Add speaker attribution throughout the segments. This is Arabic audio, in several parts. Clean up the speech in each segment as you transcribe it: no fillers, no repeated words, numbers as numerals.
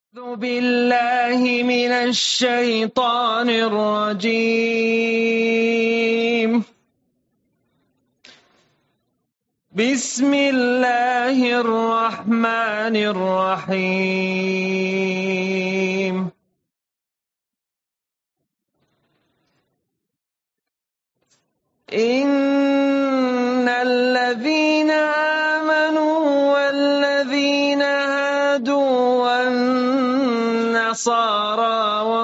Speaker 1: أعوذ بالله من الشيطان الرجيم. بسم الله الرحمن الرحيم. إن الذين آمنوا والذين هادوا والنصارى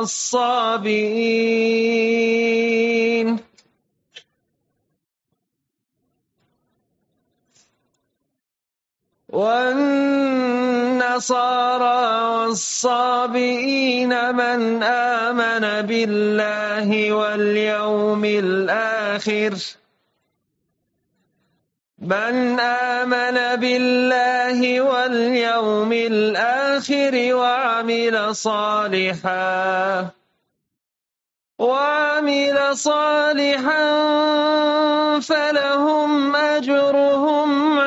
Speaker 1: والصابئين من آمن بالله واليوم الآخر وعمل صالحا فلهم أجرهم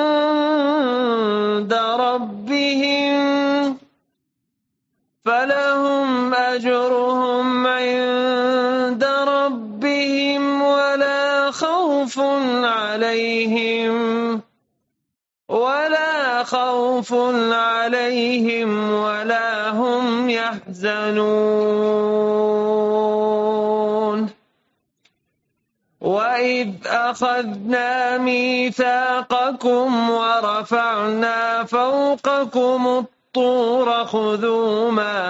Speaker 1: عند ربهم ولا خوف عليهم ولا هم يحزنون. وإذ أخذنا ميثاقكم ورفعنا فوقكم الطور خذوا ما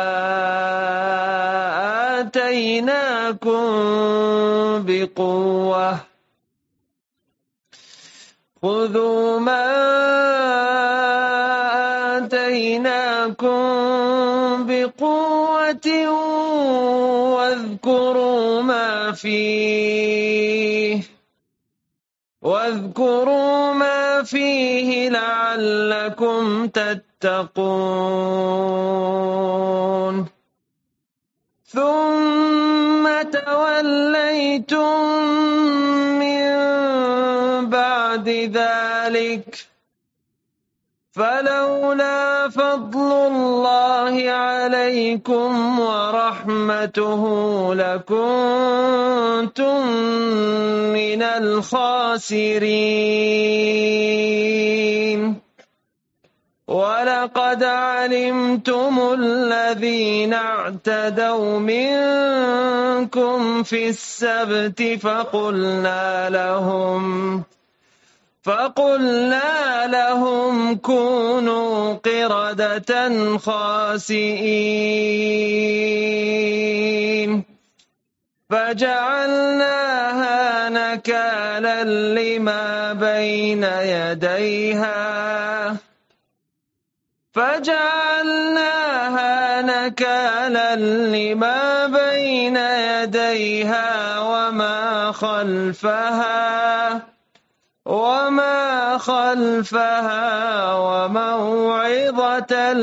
Speaker 1: آتيناكم بقوة واذكروا ما فيه لعلكم تتقون. ثم توليتم من بعد ذلك فلولا فضل الله عليكم ورحمته لكنتم من الخاسرين. ولقد علمتم الذين اعتدوا منكم في السبت فقلنا لهم كونوا قردة خاسئين فجعلناها نكالا لما بين يديها وما خلفها وموعظة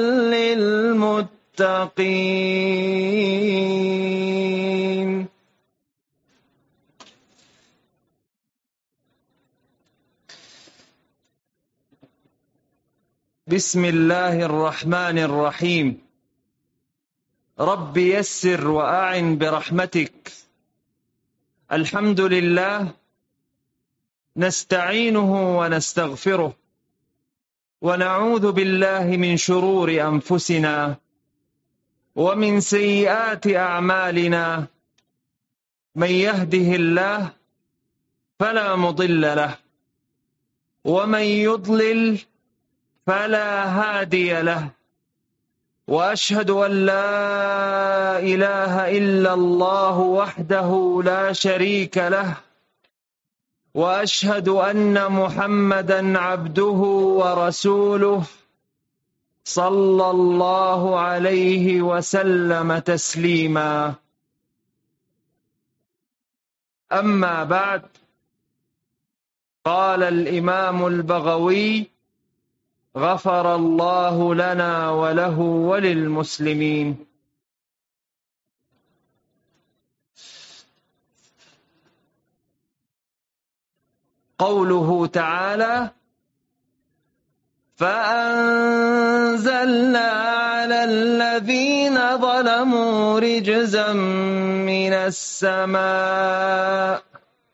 Speaker 1: للمتقين. بسم الله الرحمن الرحيم. رب يسر وأعن برحمتك. الحمد لله نستعينه ونستغفره ونعوذ بالله من شرور أنفسنا ومن سيئات أعمالنا. من يهده الله فلا مضل له ومن يضلل فلا هادي له. وأشهد أن لا إله إلا الله وحده لا شريك له وأشهد أن محمدا عبده ورسوله صلى الله عليه وسلم تسليما. أما بعد، قال الإمام البغوي غفر الله لنا وله وللمسلمين. قوله تعالى: فأنزلنا على الذين ظلموا رجزا من السماء.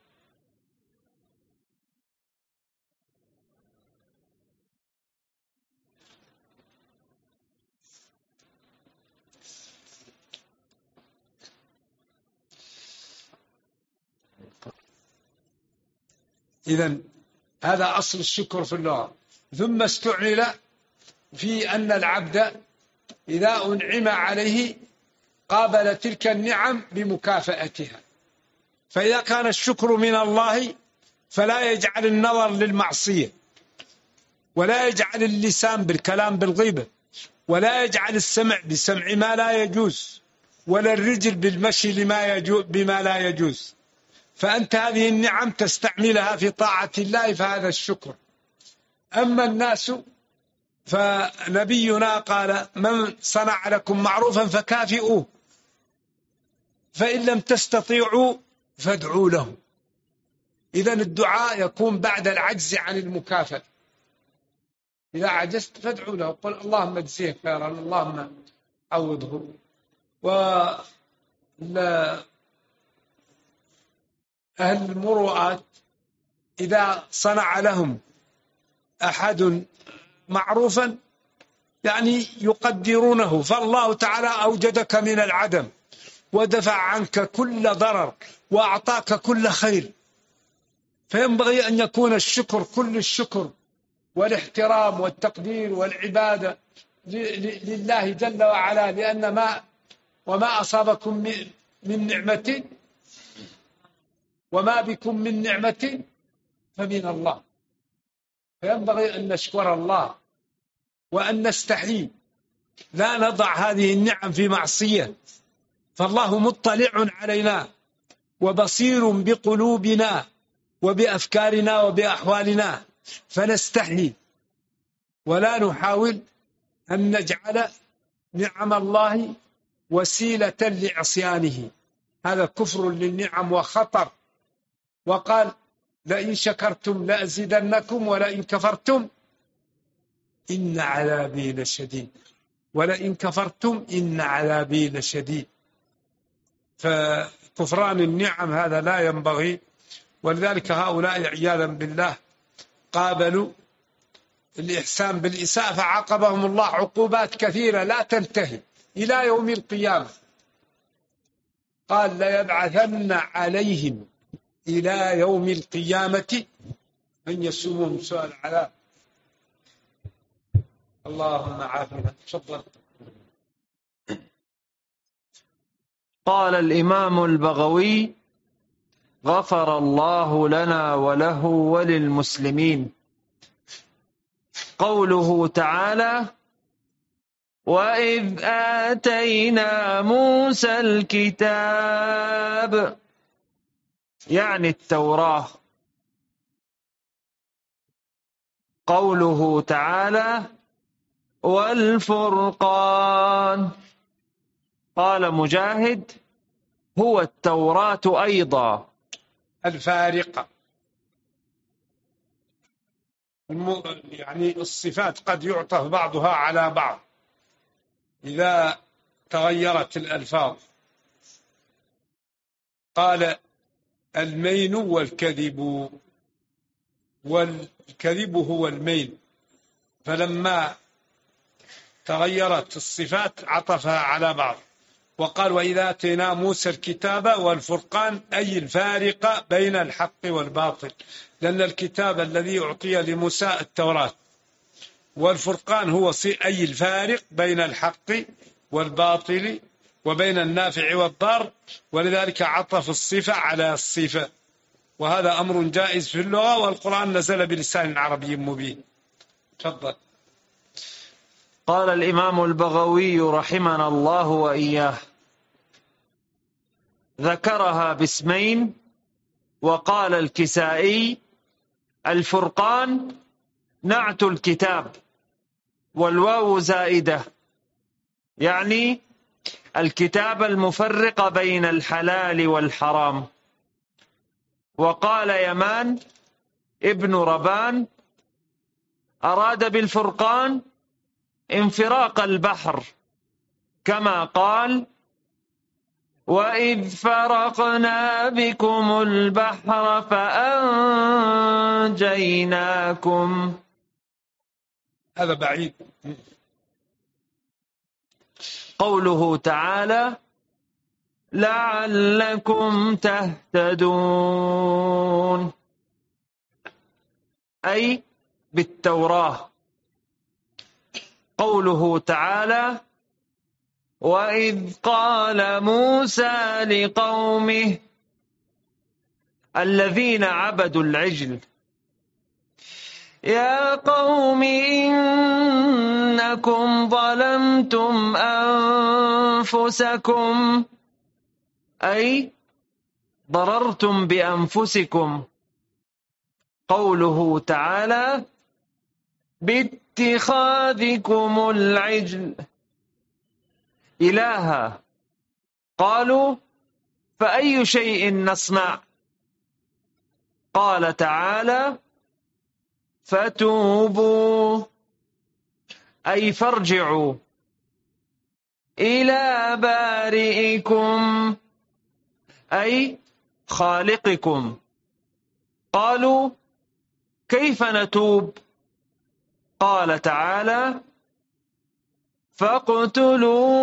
Speaker 2: إذن هذا أصل الشكر في اللغة. ثم استعمل في أن العبد إذا أنعم عليه قابل تلك النعم بمكافأتها. فإذا كان الشكر من الله فلا يجعل النظر للمعصية، ولا يجعل اللسان بالكلام بالغيبة، ولا يجعل السمع بسمع ما لا يجوز، ولا الرجل بالمشي بما لا يجوز. فأنت هذه النعم تستعملها في طاعة الله، فهذا الشكر. أما الناس فنبينا قال: من صنع لكم معروفا فكافئوه، فإن لم تستطيعوا فادعوا له. إذن الدعاء يكون بعد العجز عن المكافأة. إذا عجزت فادعوا له، قل اللهم اجزيه خيرا، اللهم عوضه. أهل المروءات إذا صنع لهم أحد معروفا يعني يقدرونه، فالله تعالى أوجدك من العدم ودفع عنك كل ضرر وأعطاك كل خير، فينبغي أن يكون الشكر كل الشكر والاحترام والتقدير والعبادة لله جل وعلا، لأن وما أصابكم من نعمة وما بكم من نعمة فمن الله. فينبغي أن نشكر الله وأن نستحي، لا نضع هذه النعم في معصية، فالله مطلع علينا وبصير بقلوبنا وبأفكارنا وبأحوالنا، فنستحي ولا نحاول أن نجعل نعم الله وسيلة لعصيانه. هذا كفر للنعم وخطر. وقال: لئن شكرتم لأزيدنكم ولئن كفرتم إن عذابي لشديد، ولئن كفرتم إن عذابي لشديد. فكفران النعم هذا لا ينبغي. ولذلك هؤلاء عياذا بالله قابلوا الإحسان بالإساءة فعاقبهم الله عقوبات كثيرة لا تنتهي إلى يوم القيامة. قال: ليبعثن عليهم إلى يوم القيامة من يسومهم سوء العذاب. اللهم عافنا. تفضل.
Speaker 1: قال الإمام البغوي: غفر الله لنا وله وللمسلمين. قوله تعالى: وإذ آتينا موسى الكتاب، يعني التوراة. قوله تعالى: والفرقان. قال مجاهد: هو التوراة أيضا.
Speaker 2: الفارقة، يعني الصفات قد يعطف بعضها على بعض إذا تغيرت الألفاظ. قال: المين والكذب، والكذب هو المين، فلما تغيرت الصفات عطفها على بعض. وقال: وإذا آتينا موسى الكتاب والفرقان، أي الفارق بين الحق والباطل، لأن الكتاب الذي أعطي لموسى التوراة، والفرقان هو أي الفارق بين الحق والباطل وبين النافع والضار، ولذلك عطف الصفة على الصفة، وهذا أمر جائز في اللغة، والقرآن نزل بلسان عربي مبين. تفضل.
Speaker 1: قال الإمام البغوي رحمنا الله وإياه: ذكرها باسمين. وقال الكسائي: الفرقان نعت الكتاب، والواو زائدة، يعني الكتاب المفرق بين الحلال والحرام. وقال يمان ابن ربان: أراد بالفرقان انفراق البحر كما قال: وإذ فرقنا بكم البحر فأنجيناكم.
Speaker 2: هذا بعيد.
Speaker 1: قوله تعالى: لعلكم تهتدون، أي بالتوراة. قوله تعالى: وإذ قال موسى لقومه الذين عبدوا العجل: يا قوم إنكم ظلمتم أنفسكم، أي ضررتم بأنفسكم. قوله تعالى: باتخاذكم العجل إلها. قالوا: فأي شيء نصنع؟ قال تعالى: فتوبوا، أي فارجعوا إلى بارئكم، أي خالقكم. قالوا: كيف نتوب؟ قال تعالى: فاقتلوا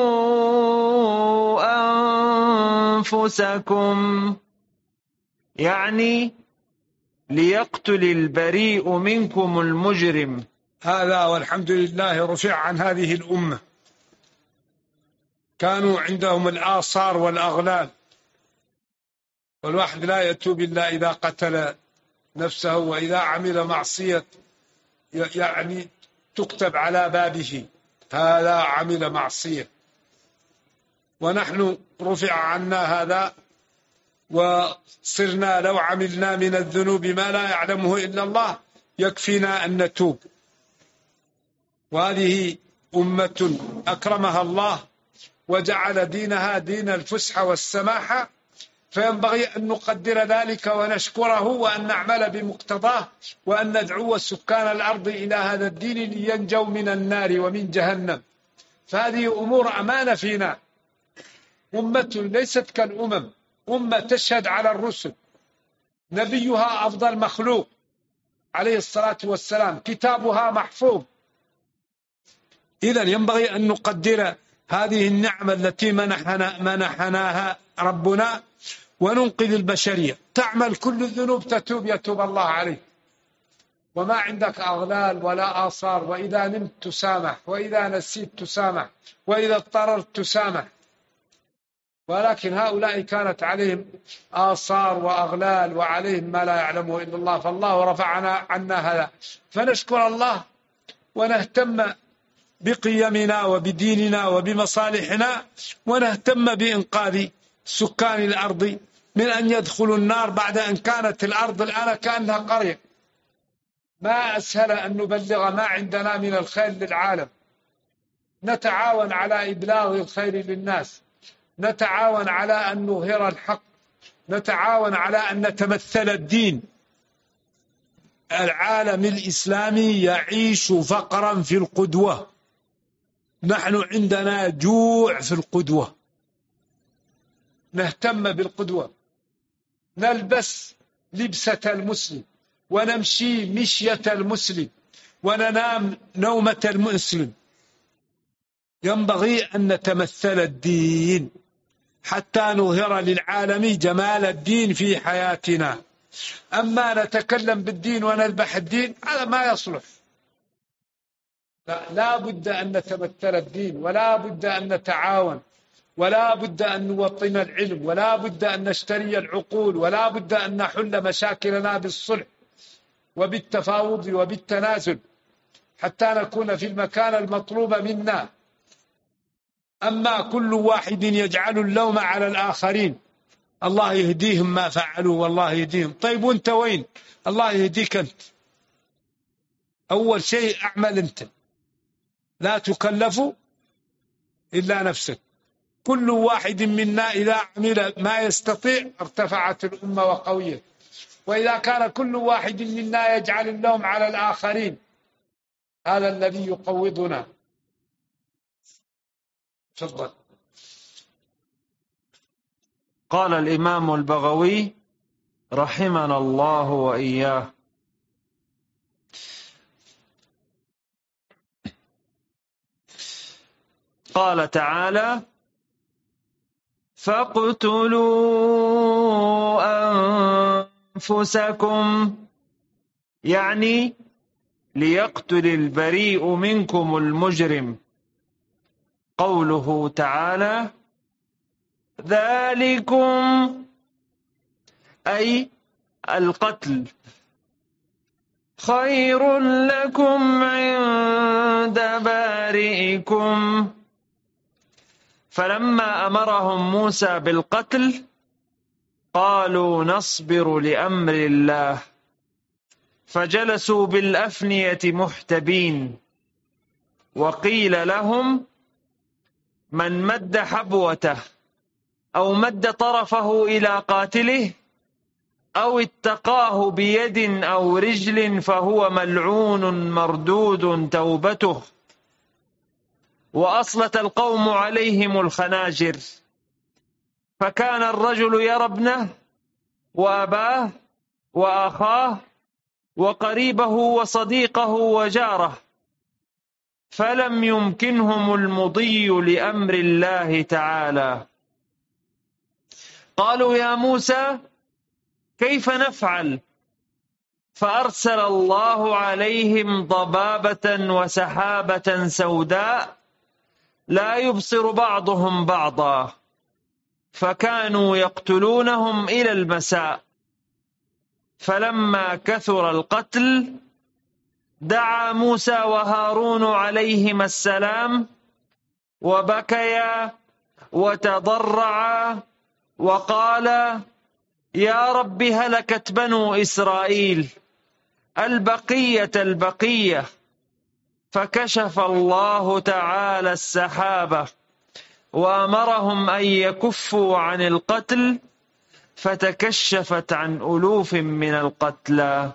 Speaker 1: أنفسكم، يعني ليقتل البريء منكم المجرم.
Speaker 2: هذا والحمد لله رفع عن هذه الأمة. كانوا عندهم الآثار والأغلال، والواحد لا يتوب إلا إذا قتل نفسه وإذا عمل معصية يعني تكتب على بابه هذا عمل معصية. ونحن رفع عنا هذا وصرنا لو عملنا من الذنوب ما لا يعلمه إلا الله يكفينا أن نتوب. وهذه أمة أكرمها الله وجعل دينها دين الفسحة والسماحة، فينبغي أن نقدر ذلك ونشكره وأن نعمل بمقتضاه وأن ندعو سكان الأرض إلى هذا الدين لينجوا من النار ومن جهنم. فهذه أمور أمانة فينا. أمة ليست كالأمم، أمة تشهد على الرسل، نبيها أفضل مخلوق عليه الصلاة والسلام، كتابها محفوظ. إذن ينبغي أن نقدر هذه النعمة التي منحناها ربنا وننقذ البشرية. تعمل كل الذنوب تتوب يتوب الله عليك، وما عندك أغلال ولا آثار، وإذا نمت تسامح، وإذا نسيت تسامح، وإذا اضطررت تسامح. ولكن هؤلاء كانت عليهم آثار وأغلال وعليهم ما لا يعلمه إلا الله، فالله رفعنا عنا هذا. فنشكر الله ونهتم بقيمنا وبديننا وبمصالحنا، ونهتم بإنقاذ سكان الأرض من أن يدخلوا النار بعد أن كانت الأرض الآن كأنها قرية. ما أسهل أن نبلغ ما عندنا من الخير للعالم. نتعاون على إبلاغ الخير للناس، نتعاون على أن نظهر الحق، نتعاون على أن نتمثل الدين. العالم الإسلامي يعيش فقرا في القدوة، نحن عندنا جوع في القدوة. نهتم بالقدوة، نلبس لبسة المسلم، ونمشي مشية المسلم، وننام نومة المسلم. ينبغي أن نتمثل الدين حتى نظهر للعالم جمال الدين في حياتنا. أما نتكلم بالدين ونذبح الدين هذا ما يصلح. لا بد أن نتمثل الدين، ولا بد أن نتعاون، ولا بد أن نوطن العلم، ولا بد أن نشتري العقول، ولا بد أن نحل مشاكلنا بالصلح وبالتفاوض وبالتنازل حتى نكون في المكان المطلوب منا. أما كل واحد يجعل اللوم على الآخرين، الله يهديهم ما فعلوا والله يهديهم. طيب وانت وين؟ الله يهديك أنت. أول شيء أعمل أنت، لا تكلف إلا نفسك. كل واحد منا إذا عمل ما يستطيع ارتفعت الأمة وقوية. وإذا كان كل واحد منا يجعل اللوم على الآخرين هذا الذي يقوضنا. تفضل.
Speaker 1: قال الإمام البغوي رحمنا الله وإياه: قال تعالى: فاقتلوا أنفسكم، يعني ليقتل البريء منكم المجرم. قوله تعالى: ذلكم، أي القتل، خير لكم عند بارئكم. فلما أمرهم موسى بالقتل قالوا نصبر لأمر الله، فجلسوا بالأفنية محتبين. وقيل لهم: من مد حبوته أو مد طرفه إلى قاتله أو اتقاه بيد أو رجل فهو ملعون مردود توبته. وأصلت القوم عليهم الخناجر، فكان الرجل يرى ابنه وأباه وأخاه وقريبه وصديقه وجاره، فلم يمكنهم المضي لأمر الله تعالى. قالوا: يا موسى كيف نفعل؟ فأرسل الله عليهم ضبابة وسحابة سوداء لا يبصر بعضهم بعضا، فكانوا يقتلونهم إلى المساء. فلما كثر القتل دعا موسى وهارون عليهما السلام وبكيا وتضرعا وقالا: يا رب هلكت بنو إسرائيل البقية. فكشف الله تعالى السحابة وأمرهم أن يكفوا عن القتل، فتكشفت عن ألوف من القتلى.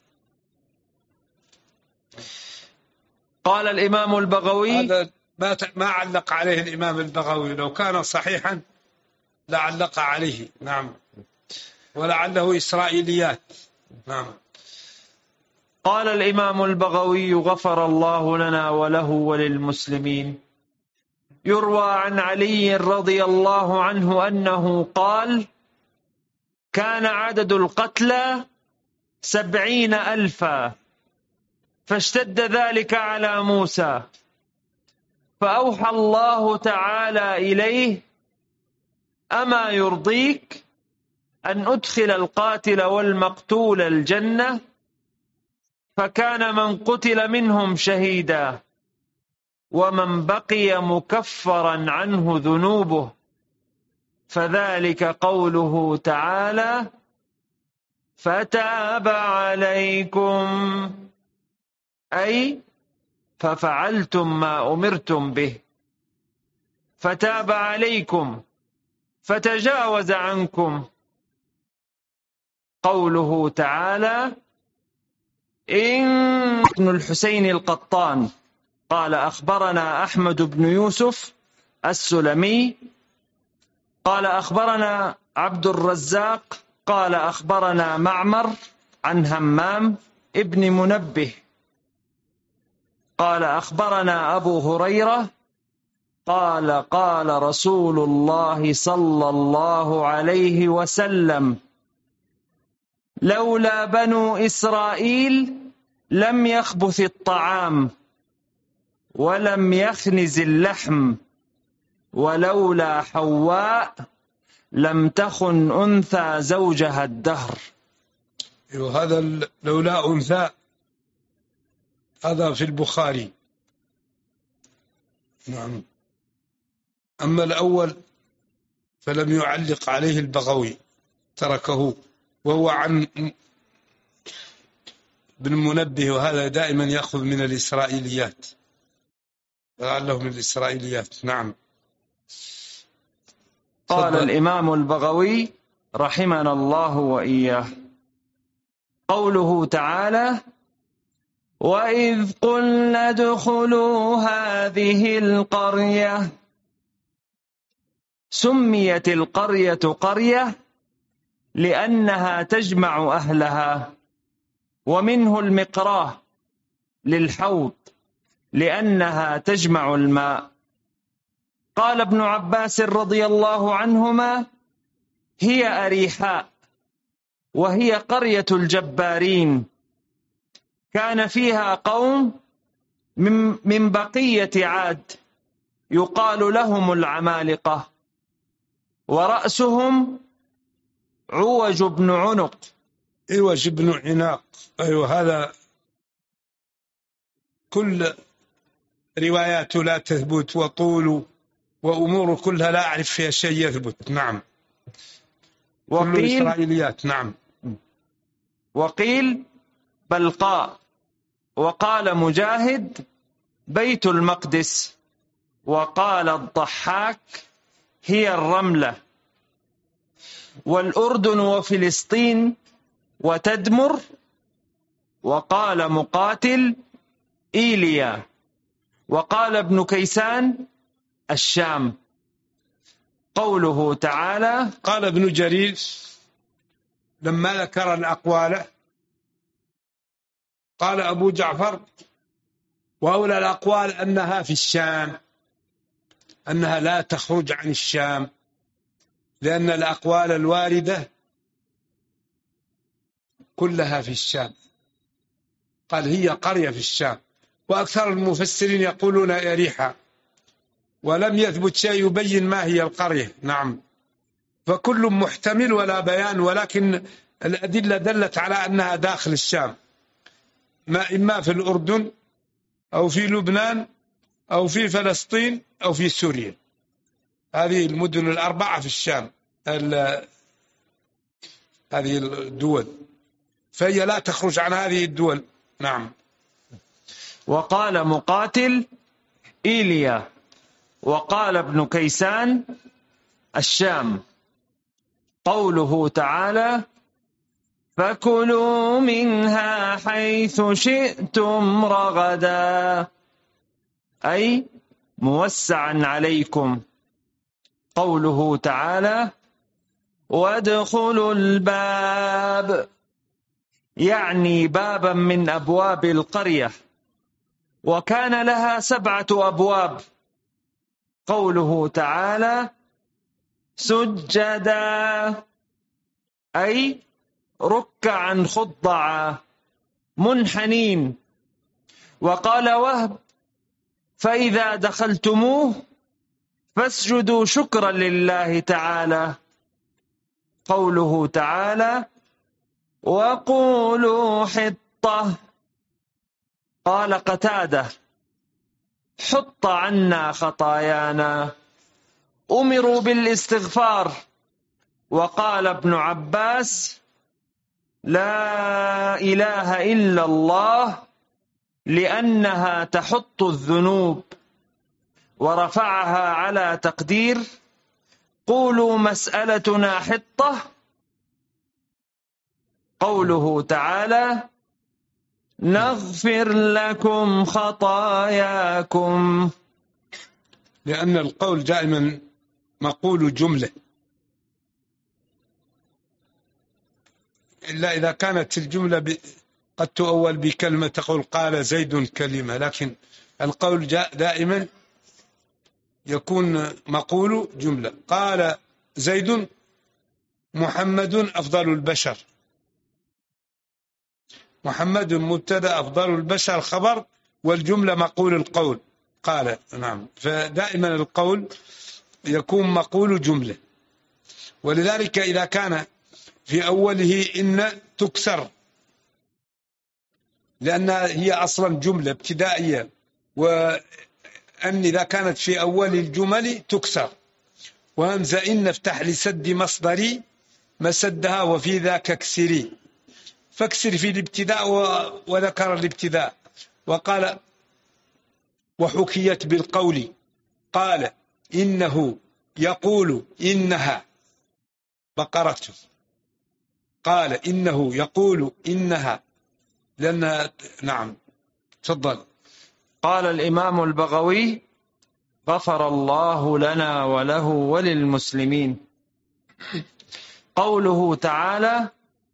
Speaker 1: قال الإمام البغوي:
Speaker 2: هذا ما علق عليه الإمام البغوي، لو كان صحيحا لعلق عليه. نعم، ولعله إسرائيليات. نعم.
Speaker 1: قال الإمام البغوي غفر الله لنا وله وللمسلمين: يروى عن علي رضي الله عنه أنه قال: كان عدد القتلى 70,000، فاشتد ذلك على موسى، فأوحى الله تعالى إليه: أما يرضيك أن أدخل القاتل والمقتول الجنة؟ فكان من قتل منهم شهيدا، ومن بقي مكفرا عنه ذنوبه. فذلك قوله تعالى: فتاب عليكم، أي ففعلتم ما أمرتم به، فتاب عليكم فتجاوز عنكم. قوله تعالى: ابن الحسين القطان قال: أخبرنا أحمد بن يوسف السلمي قال: أخبرنا عبد الرزاق قال: أخبرنا معمر عن همام ابن منبه قال: أخبرنا أبو هريرة قال: قال رسول الله صلى الله عليه وسلم: لولا بنو إسرائيل لم يخبث الطعام ولم يخنز اللحم، ولولا حواء لم تخن أنثى زوجها الدهر.
Speaker 2: هذا لولا أنثى هذا في البخاري. نعم. أما الأول فلم يعلق عليه البغوي، تركه، وهو عن ابن منبه، وهذا دائما يأخذ من الإسرائيليات، لعله من الإسرائيليات. نعم.
Speaker 1: قال الإمام البغوي رحمنا الله وإياه: قوله تعالى: وإذ قلنا ادخلوا هذه القرية سميت القرية قرية لأنها تجمع أهلها. ومنه المقراه للحوض لأنها تجمع الماء. قال ابن عباس رضي الله عنهما: هي أريحاء، وهي قرية الجبارين، كان فيها قوم من بقية عاد يقال لهم العمالقة، ورأسهم عوج بن عنق.
Speaker 2: عوج بن عناق، أيوة، هذا كل رواياته لا تثبت، وطول وأمور كلها لا أعرف فيها شيء يثبت. نعم، كل إسرائيليات. نعم.
Speaker 1: وقيل بلقاء، وقال مجاهد بيت المقدس، وقال الضحاك هي الرملة. والأردن وفلسطين وتدمر. وقال مقاتل إيليا. وقال ابن كيسان الشام. قوله تعالى:
Speaker 2: قال ابن جرير لما ذكر الأقوال قال أبو جعفر: وأولى الأقوال أنها في الشام، أنها لا تخرج عن الشام، لأن الأقوال الواردة كلها في الشام. قال هي قرية في الشام. وأكثر المفسرين يقولون أريحة، ولم يثبت شيء يبين ما هي القرية. نعم، فكل محتمل ولا بيان، ولكن الأدلة دلت على أنها داخل الشام، إما في الأردن أو في لبنان أو في فلسطين أو في سوريا. هذه المدن الأربعة في الشام، هذه الدول، فهي لا تخرج عن هذه الدول. نعم.
Speaker 1: وقال مقاتل إيليا. وقال ابن كيسان الشام. قوله تعالى: فكلوا منها حيث شئتم رغدا، أي موسعا عليكم. قوله تعالى: وادخلوا الباب، يعني بابا من أبواب القرية، وكان لها 7 أبواب. قوله تعالى: سجدا، أي ركعا خضعا منحنين. وقال وهب: فإذا دخلتموه فاسجدوا شكرا لله تعالى. قوله تعالى: وقولوا حطة. قال قتادة: حط عنا خطايانا. أمروا بالاستغفار. وقال ابن عباس: لا إله إلا الله، لأنها تحط الذنوب. ورفعها على تقدير: قولوا مسألتنا حطة. قوله تعالى: نغفر لكم خطاياكم.
Speaker 2: لأن القول دائما مقول جملة، إلا إذا كانت الجملة قد تؤول بكلمة، تقول قال زيد كلمة، لكن القول دائما يكون مقول جملة. قال زيد محمد أفضل البشر. محمد مبتدأ، أفضل البشر خبر، والجملة مقول القول قال. نعم، فدائما القول يكون مقول جملة. ولذلك إذا كان في أوله إن تكسر، لأنها هي أصلا جملة ابتدائية، وأن إذا كانت في أول الجمل تكسر. وهمزة إن افتح لسد مصدري مسدها وفي ذاك اكسري، فاكسر في الابتداء وذكر الابتداء. وقال وحكيت بالقول، قال إنه يقول إنها بقرته، قال إنه يقول إنها لأن. نعم، تفضل.
Speaker 1: قال الإمام البغوي غفر الله لنا وله وللمسلمين. قوله تعالى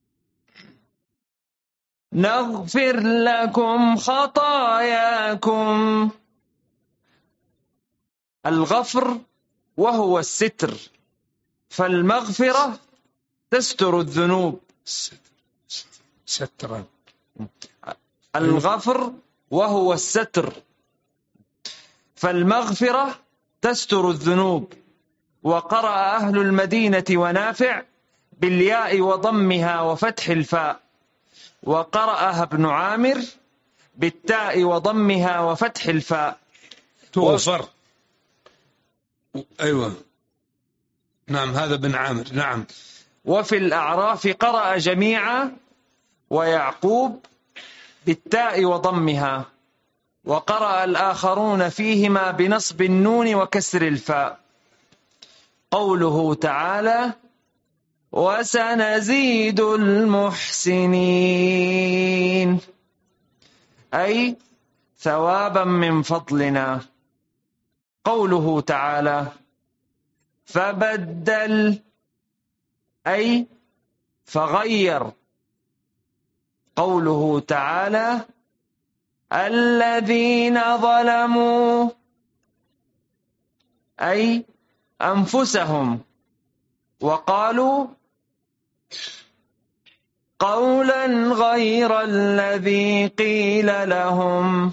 Speaker 1: نغفر لكم خطاياكم، الغفر وهو الستر، فالمغفرة تستر الذنوب.
Speaker 2: سترا.
Speaker 1: الغفر وهو الستر، فالمغفرة تستر الذنوب. وقرأ أهل المدينة ونافع بالياء وضمها وفتح الفاء، وقرأها ابن عامر بالتاء وضمها وفتح الفاء.
Speaker 2: توفر. أيوة نعم، هذا ابن عامر. نعم.
Speaker 1: وفي الأعراف قرأ جميعا ويعقوب بالتاء وضمها، وقرأ الآخرون فيهما بنصب النون وكسر الفاء. قوله تعالى وسنزيد المحسنين، أي ثوابا من فضلنا. قوله تعالى فبدل، أي فغير. قوله تعالى الذين ظلموا، أي أنفسهم، وقالوا قولا غير الذي قيل لهم.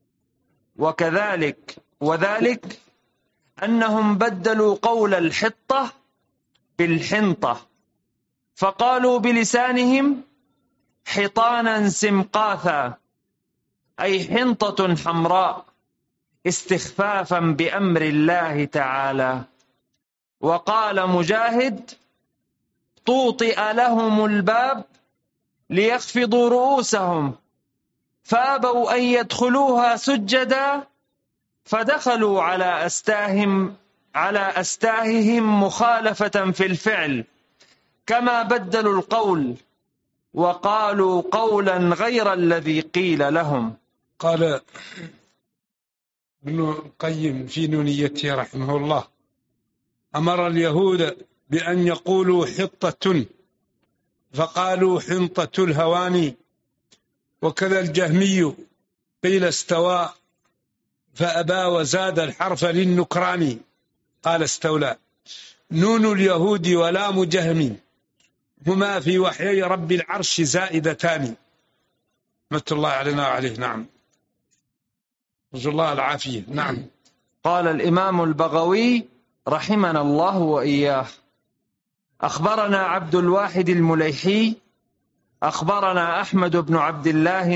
Speaker 1: وذلك أنهم بدلوا قول الحطة بالحنطة، فقالوا بلسانهم حطانا سمقاثا، أي حنطة حمراء، استخفافا بأمر الله تعالى. وقال مجاهد طوطئ لهم الباب ليخفضوا رؤوسهم فأبوا أن يدخلوها سجدا، فدخلوا على أستاههم مخالفة في الفعل، كما بدلوا القول وقالوا قولا غير الذي قيل لهم.
Speaker 2: قال ابن القيم في نونيته رحمه الله أمر اليهود بأن يقولوا حطة فقالوا حنطة الهواني، وكذا الجهمي قيل استوى فأبى وزاد الحرف للنكران قال استولى. نون اليهود ولام جهم هما في وحيي رب العرش زائدتان. رحمة الله علينا وعليه. نعم، رجو الله العافية. نعم.
Speaker 1: قال الإمام البغوي رحمنا الله وإياه أخبرنا عبد الواحد المليحي أخبرنا أحمد بن عبد الله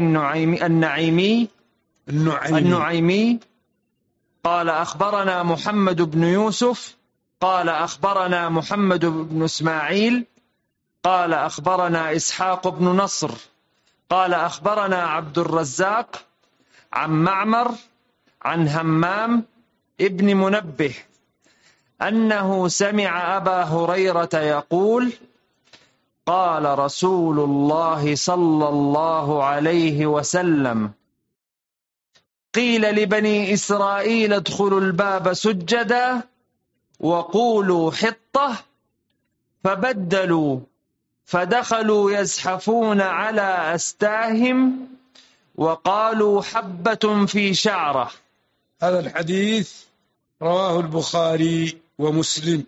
Speaker 1: النعيمي قال أخبرنا محمد بن يوسف قال أخبرنا محمد بن إسماعيل قال أخبرنا إسحاق بن نصر قال أخبرنا عبد الرزاق عن معمر عن همام ابن منبه أنه سمع أبا هريرة يقول قال رسول الله صلى الله عليه وسلم قيل لبني إسرائيل ادخلوا الباب سجدا وقولوا حطة فبدلوا فدخلوا يزحفون على أستاهم وقالوا حبة في شعرة.
Speaker 2: هذا الحديث رواه البخاري ومسلم،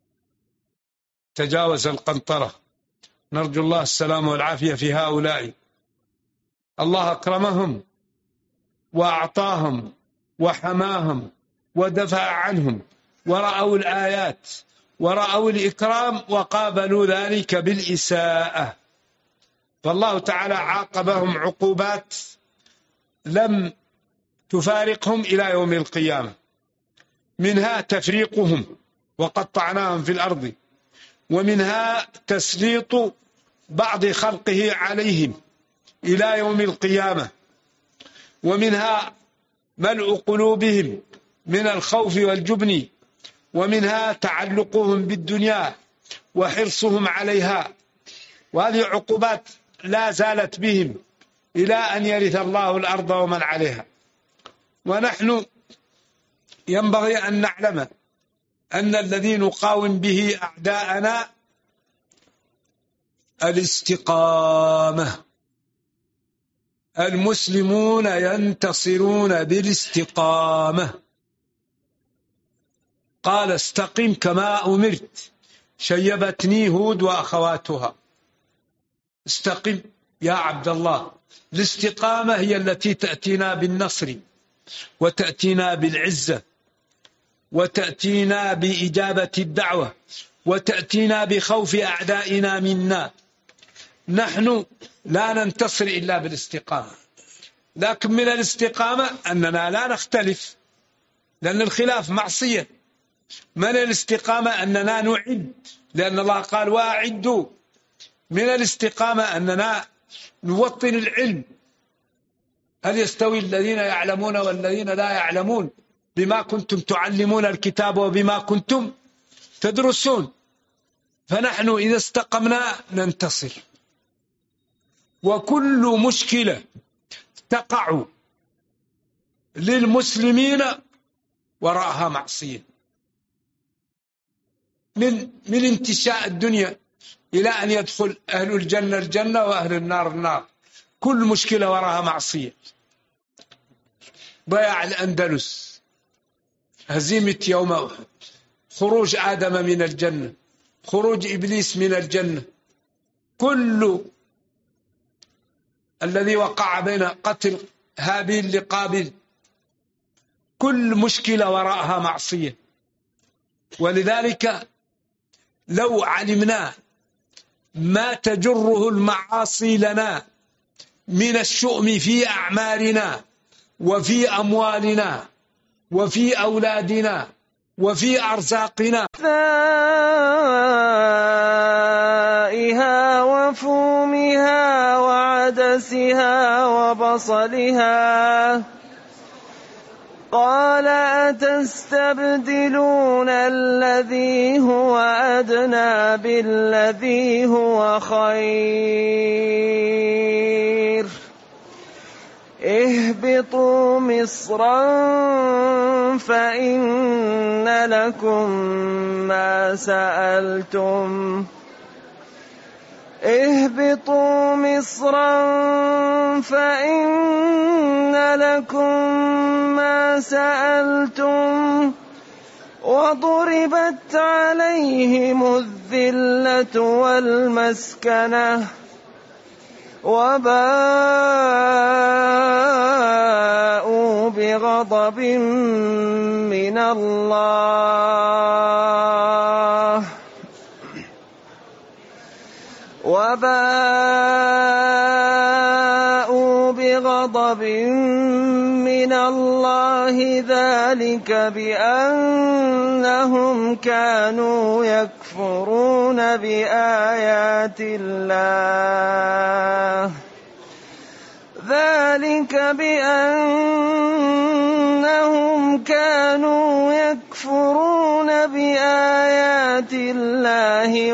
Speaker 2: تجاوز القنطرة. نرجو الله السلامة والعافية في هؤلاء. الله أكرمهم وأعطاهم وحماهم ودفع عنهم، ورأوا الآيات ورأوا الإكرام وقابلوا ذلك بالإساءة، فالله تعالى عاقبهم عقوبات لم تفارقهم إلى يوم القيامة، منها تفريقهم وقطعناهم في الأرض، ومنها تسليط بعض خلقه عليهم إلى يوم القيامة، ومنها ملء قلوبهم من الخوف والجبن، ومنها تعلقهم بالدنيا وحرصهم عليها، وهذه عقوبات لا زالت بهم إلى أن يرث الله الأرض ومن عليها. ونحن ينبغي أن نعلم أن الذي نقاوم به أعداءنا الاستقامة. المسلمون ينتصرون بالاستقامة. قال استقم كما أمرت، شيبتني هود وأخواتها. استقم يا عبد الله. الاستقامة هي التي تأتينا بالنصر، وتأتينا بالعزة، وتأتينا بإجابة الدعوة، وتأتينا بخوف أعدائنا منا. نحن لا ننتصر إلا بالاستقامة. لكن من الاستقامة أننا لا نختلف، لأن الخلاف معصية. من الاستقامة أننا نعد، لأن الله قال وأعدوا. من الاستقامة أننا نوطن العلم. هل يستوي الذين يعلمون والذين لا يعلمون؟ بما كنتم تعلمون الكتاب وبما كنتم تدرسون. فنحن إذا استقمنا ننتصر. وكل مشكلة تقع للمسلمين وراءها معصية، من انتشاء الدنيا إلى أن يدخل أهل الجنة الجنة وأهل النار النار. كل مشكلة وراءها معصية. ضياع الأندلس، هزيمة يوم أحد، خروج آدم من الجنة، خروج إبليس من الجنة، كل الذي وقع بين قتل هابيل لقابيل، كل مشكلة وراءها معصية. ولذلك لو علمنا ما تجره المعاصي لنا من الشؤم في أعمالنا وفي أموالنا وفي أولادنا وفي أرزاقنا،
Speaker 3: ثائها وفومها وعدسها وبصلها، قال أتستبدلون الذي هو أدنى بالذي هو خير، اهبطوا مصرا فإن لكم ما سألتم، اهبطوا مصرا فإن لكم ما سألتم، وضربت عليهم الذلة والمسكنة وباءوا بغضب من الله ذلك بأنهم كانوا يكفرون بآيات الله، ذلك بأنهم كانوا يكفرون بآيات الله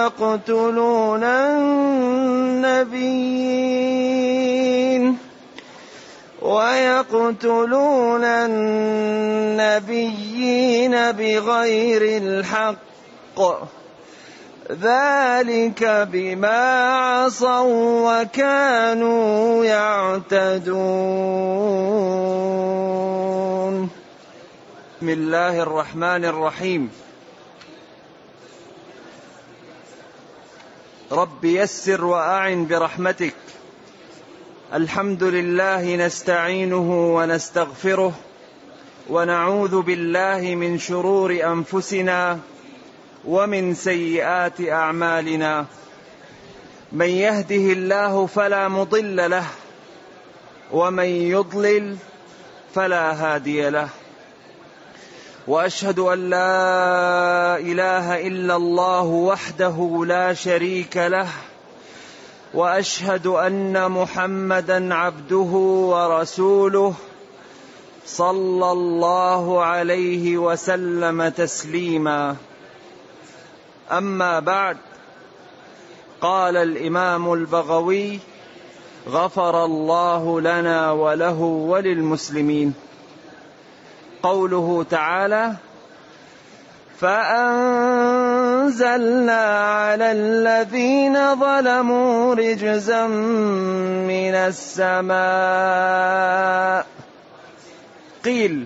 Speaker 3: ويقتلون النبيين بغير الحق، ذلك بما عصوا وكانوا يعتدون. بسم الله الرحمن الرحيم. رب يسر وأعن برحمتك. الحمد لله نستعينه ونستغفره ونعوذ بالله من شرور أنفسنا ومن سيئات أعمالنا، من يهده الله فلا مضل له ومن يضلل فلا هادي له، وأشهد أن لا إله إلا الله وحده لا شريك له، وأشهد أن محمدا عبده ورسوله صلى الله عليه وسلم تسليما. أما بعد، قال الإمام البغوي غفر الله لنا وله وللمسلمين: قوله تعالى: فأنزلنا على الذين ظلموا رجزا من السماء. قيل: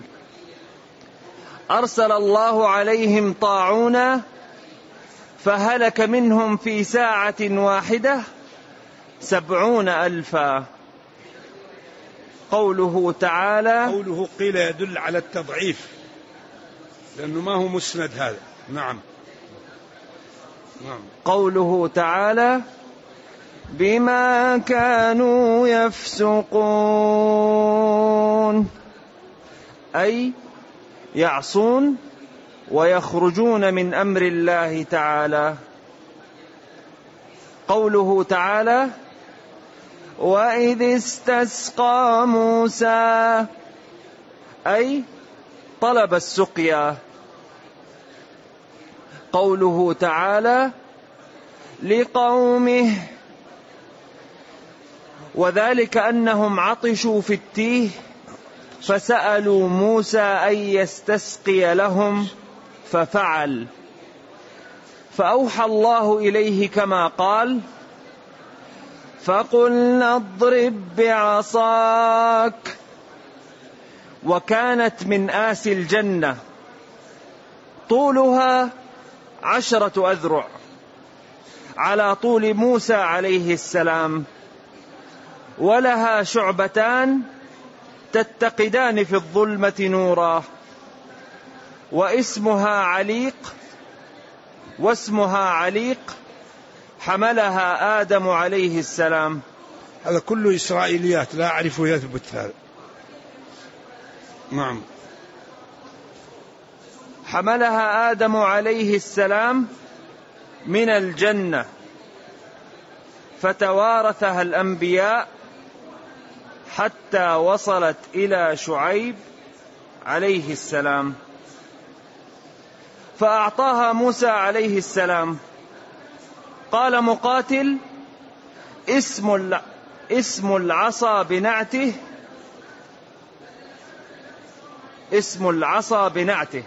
Speaker 3: أرسل الله عليهم طاعونا فهلك منهم في ساعة واحدة 70,000. قوله تعالى:
Speaker 2: قوله قيل يدل على التضعيف لأنه ما هو مسند هذا. نعم.
Speaker 3: قوله تعالى: بما كانوا يفسقون، أي يعصون ويخرجون من أمر الله تعالى. قوله تعالى: وإذ استسقى موسى، أي طلب السقيا. قوله تعالى: لقومه، وذلك أنهم عطشوا في التيه فسألوا موسى أن يستسقي لهم ففعل، فأوحى الله إليه كما قال: فقلنا اضرب بعصاك. وكانت من آس الجنة، طولها 10 أذرع على طول موسى عليه السلام، ولها شعبتان تتقدان في الظلمة نورا، واسمها عليق، حملها آدم عليه السلام.
Speaker 2: هذا كله إسرائيليات لا أعرف يثبت هذا. نعم.
Speaker 3: حملها آدم عليه السلام من الجنة، فتوارثها الأنبياء حتى وصلت إلى شعيب عليه السلام، فأعطاها موسى عليه السلام. قال مقاتل: اسم العصا بنعته.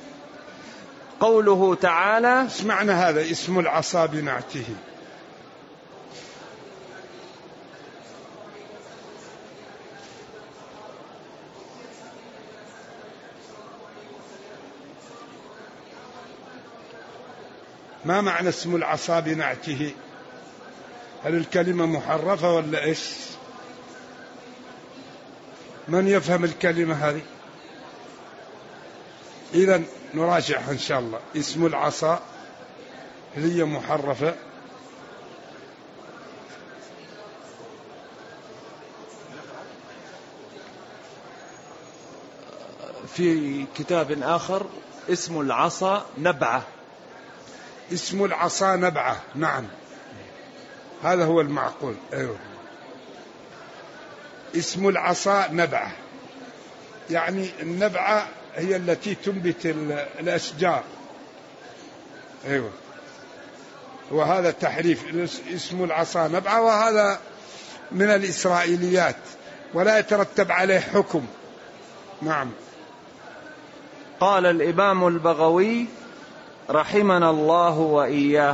Speaker 3: قوله تعالى:
Speaker 2: ايش معنى هذا اسم العصا بنعته؟ ما معنى اسم العصا بنعته؟ هل الكلمة محرفة ولا إيش؟ من يفهم الكلمة هذه؟ إذن نراجعها إن شاء الله. اسم العصا هي محرفة،
Speaker 3: في كتاب آخر اسم العصا نبعة.
Speaker 2: اسم العصا نبعة، نعم، هذا هو المعقول. أيوه، اسم العصا نبعة، يعني النبعة هي التي تنبت الأشجار. أيوه، وهذا تحريف. اسم العصا نبعة، وهذا من الإسرائيليات ولا يترتب عليه حكم. نعم.
Speaker 3: قال الإمام البغوي رحمنا الله وإياه: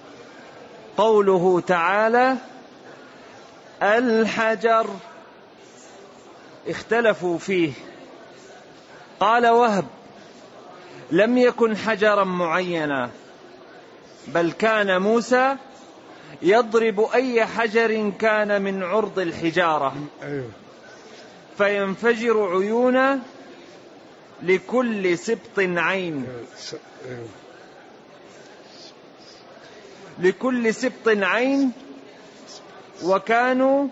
Speaker 3: قوله تعالى: الحجر، اختلفوا فيه. قال وهب: لم يكن حجرا معينا، بل كان موسى يضرب أي حجر كان من عرض الحجارة فينفجر عيونا لكل سبط عين، لكل سبط عين، وكانوا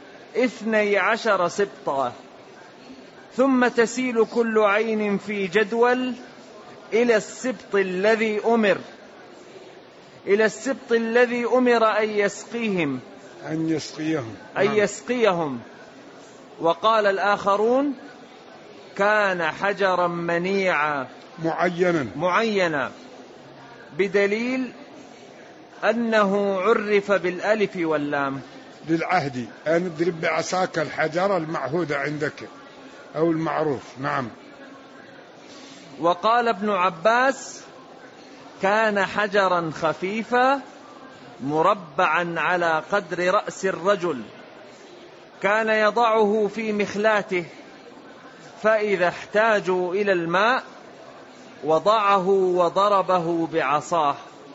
Speaker 3: 12 سبطا، ثم تسيل كل عين في جدول إلى السبط الذي أمر أن يسقيهم. وقال الآخرون: كان حجرا منيعا معينا، بدليل أنه عرف بالألف واللام
Speaker 2: للعهد، أن اضرب بعصاك الحجر المعهود عندك أو المعروف. نعم.
Speaker 3: وقال ابن عباس: كان حجرا خفيفا مربعا على قدر رأس الرجل، كان يضعه في مخلاته، فإذا احتاجوا إلى الماء وضعه وضربه بعصاه.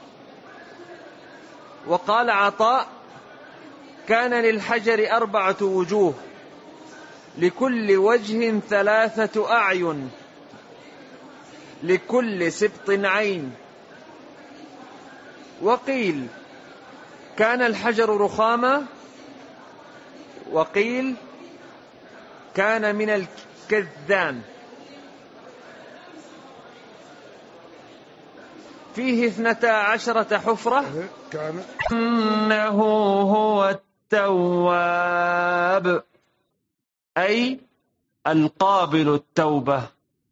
Speaker 3: وقال عطاء: كان للحجر 4 وجوه، لكل وجه 3 أعين، لكل سبط عين. وقيل كان الحجر رخاما، وقيل كان من الكذان. فيه 12 حفرة،
Speaker 1: إنه هو التواب، أي القابل التوبة.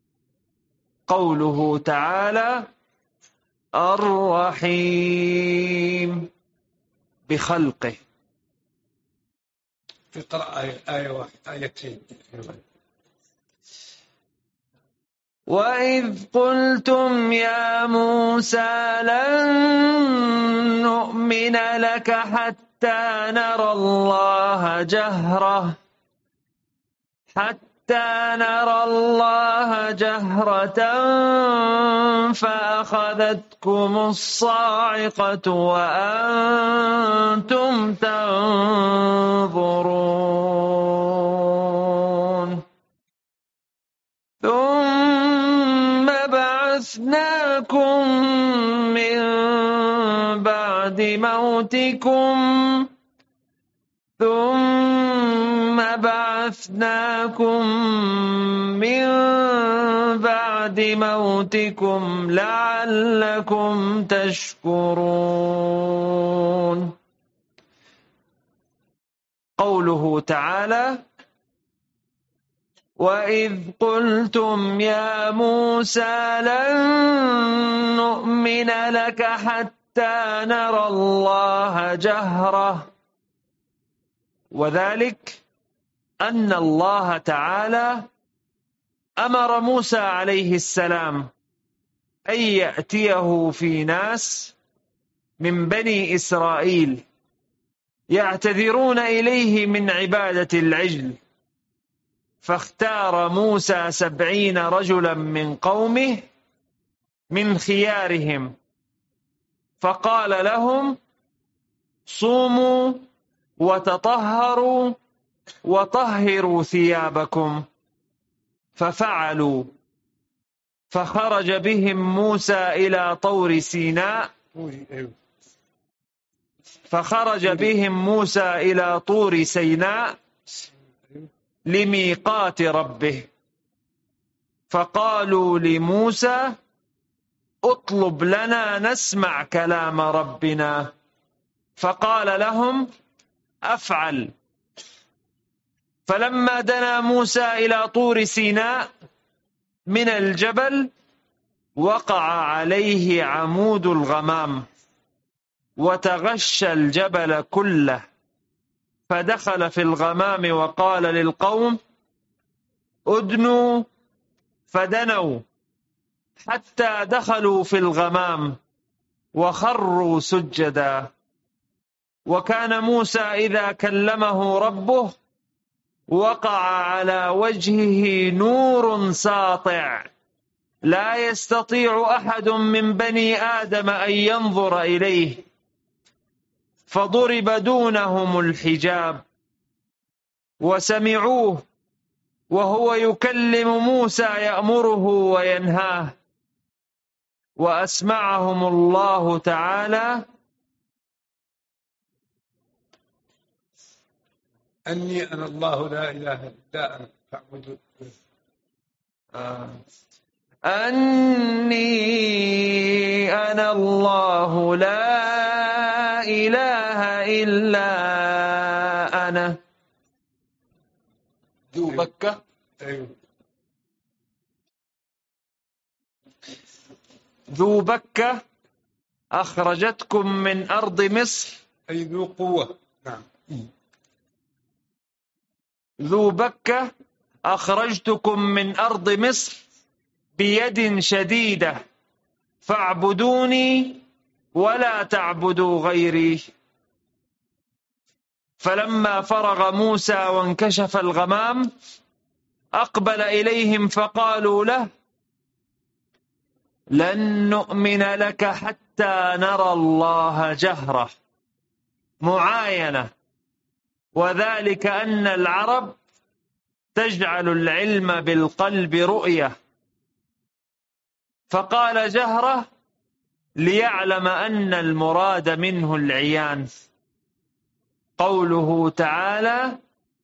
Speaker 1: قوله تعالى: الرحيم بخلقه.
Speaker 2: اقرأ آيتين.
Speaker 1: وإذ قلتم يا موسى لن نؤمن لك حتى نرى الله جهرة فأخذتكم الصاعقة وأنتم تنظرون ثم بعثناكم من بعد موتكم لعلكم تشكرون. قوله تعالى: وإذ قلتم يا موسى لن نؤمن لك حتى نرى الله جهرة، وذلك أن الله تعالى أمر موسى عليه السلام أن يأتيه في ناس من بني إسرائيل يعتذرون إليه من عبادة العجل، فاختار موسى 70 رجلا من قومه من خيارهم، فقال لهم: صوموا وتطهروا وطهروا ثيابكم، ففعلوا، فخرج بهم موسى إلى طور سيناء لميقات ربه، فقالوا لموسى: اطلب لنا نسمع كلام ربنا، فقال لهم: أفعل. فلما دنا موسى إلى طور سيناء من الجبل وقع عليه عمود الغمام وتغشى الجبل كله، فدخل في الغمام وقال للقوم: ادنوا، فدنوا حتى دخلوا في الغمام وخروا سجدا. وكان موسى إذا كلمه ربه وقع على وجهه نور ساطع لا يستطيع أحد من بني آدم أن ينظر إليه، فضرب دونهم الحجاب وسمعوه وهو يكلم موسى يأمره وينهاه، وأسمعهم الله تعالى
Speaker 2: أني أنا الله لا إله إلا أنا فاعبدون.
Speaker 1: أني أنا الله لا إله إلا أنا. ذو بكة. ذو بكة أخرجتكم من أرض مصر،
Speaker 2: أي ذو قوة. نعم.
Speaker 1: ذو بكة أخرجتكم من أرض مصر بيد شديدة فاعبدوني ولا تعبدوا غيري. فلما فرغ موسى وانكشف الغمام أقبل إليهم فقالوا له لن نؤمن لك حتى نرى الله جهرة، معاينة، وذلك أن العرب تجعل العلم بالقلب رؤية، فقال جهرة ليعلم أن المراد منه العيان. قوله تعالى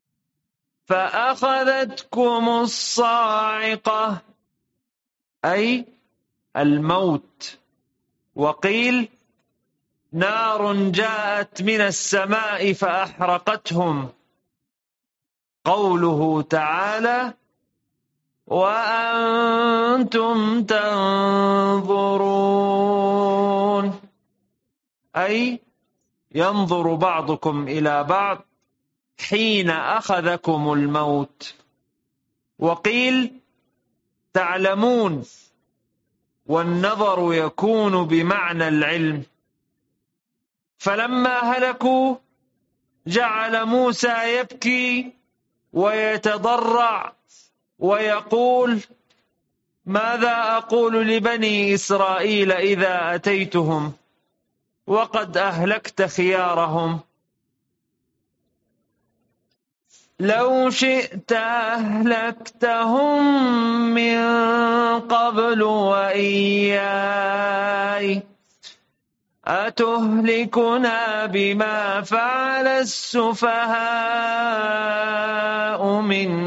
Speaker 1: فأخذتكم الصاعقة أي الموت، وقيل نار جاءت من السماء فأحرقتهم. قوله تعالى وأنتم تنظرون أي ينظر بعضكم إلى بعض حين أخذكم الموت. وقيل تعلمون، والنظر يكون بمعنى العلم. فلما هلكوا جعل موسى يبكي ويتضرع ويقول ماذا أقول لبني إسرائيل إذا أتيتهم وقد أهلكت خيارهم؟ لو شئت أهلكتهم من قبل وإياي أتهلكنا بما فعل السفهاء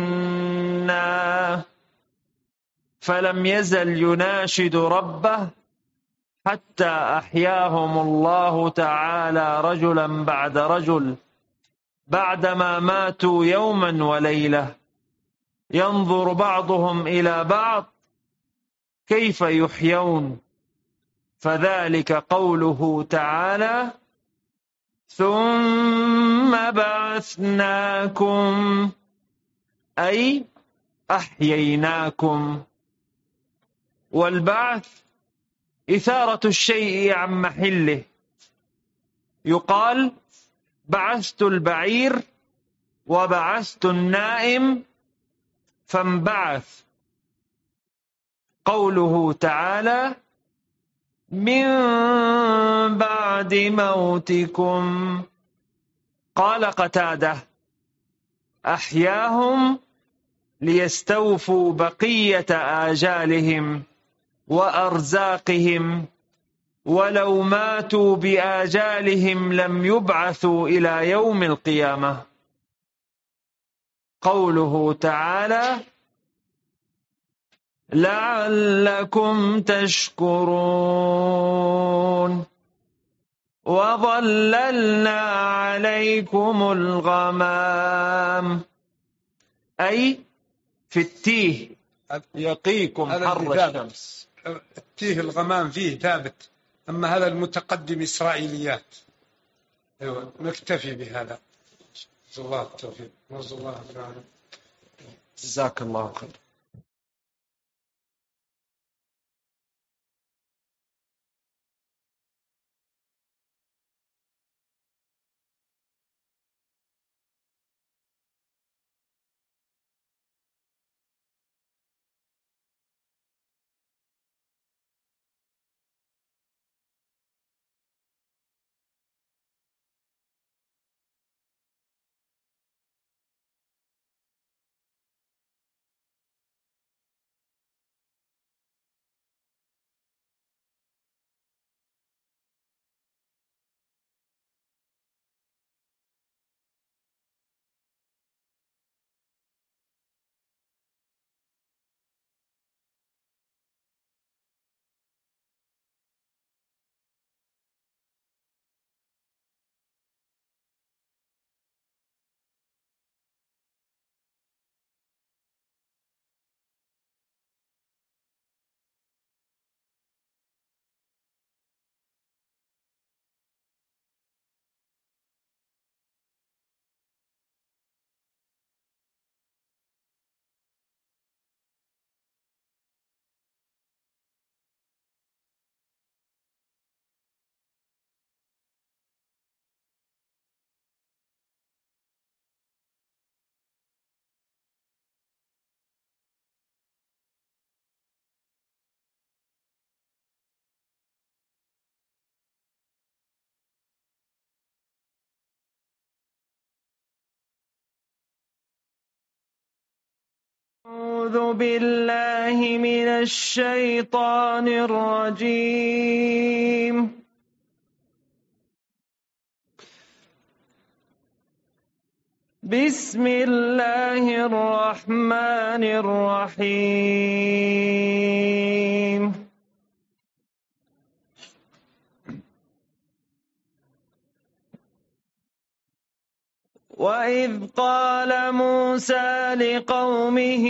Speaker 1: منا. فلم يزل يناشد ربه حتى أحياهم الله تعالى رجلا بعد رجل بعدما ماتوا يوما وليلة، ينظر بعضهم إلى بعض كيف يحيون. فذلك قوله تعالى ثم بعثناكم أي أحييناكم. والبعث إثارة الشيء عن محله، يقال بعثت البعير وبعثت النائم فانبعث. قوله تعالى من بعد موتكم، قال قتادة أحياهم ليستوفوا بقية آجالهم وأرزاقهم، ولو ماتوا بآجالهم لم يبعثوا إلى يوم القيامة. قوله تعالى لعلكم تشكرون وظللنا عليكم الغمام أي في التيه يقيكم حر الشمس.
Speaker 2: التيه الغمام فيه ثابت، أما هذا المتقدم إسرائيليات. أيوة، نكتفي بهذا. نرجو الله التوفيق. نرجو الله العافية.
Speaker 1: جزاك الله خير. أعوذ بالله من الشيطان الرجيم. بسم الله الرحمن الرحيم. وإذ قال موسى لقومه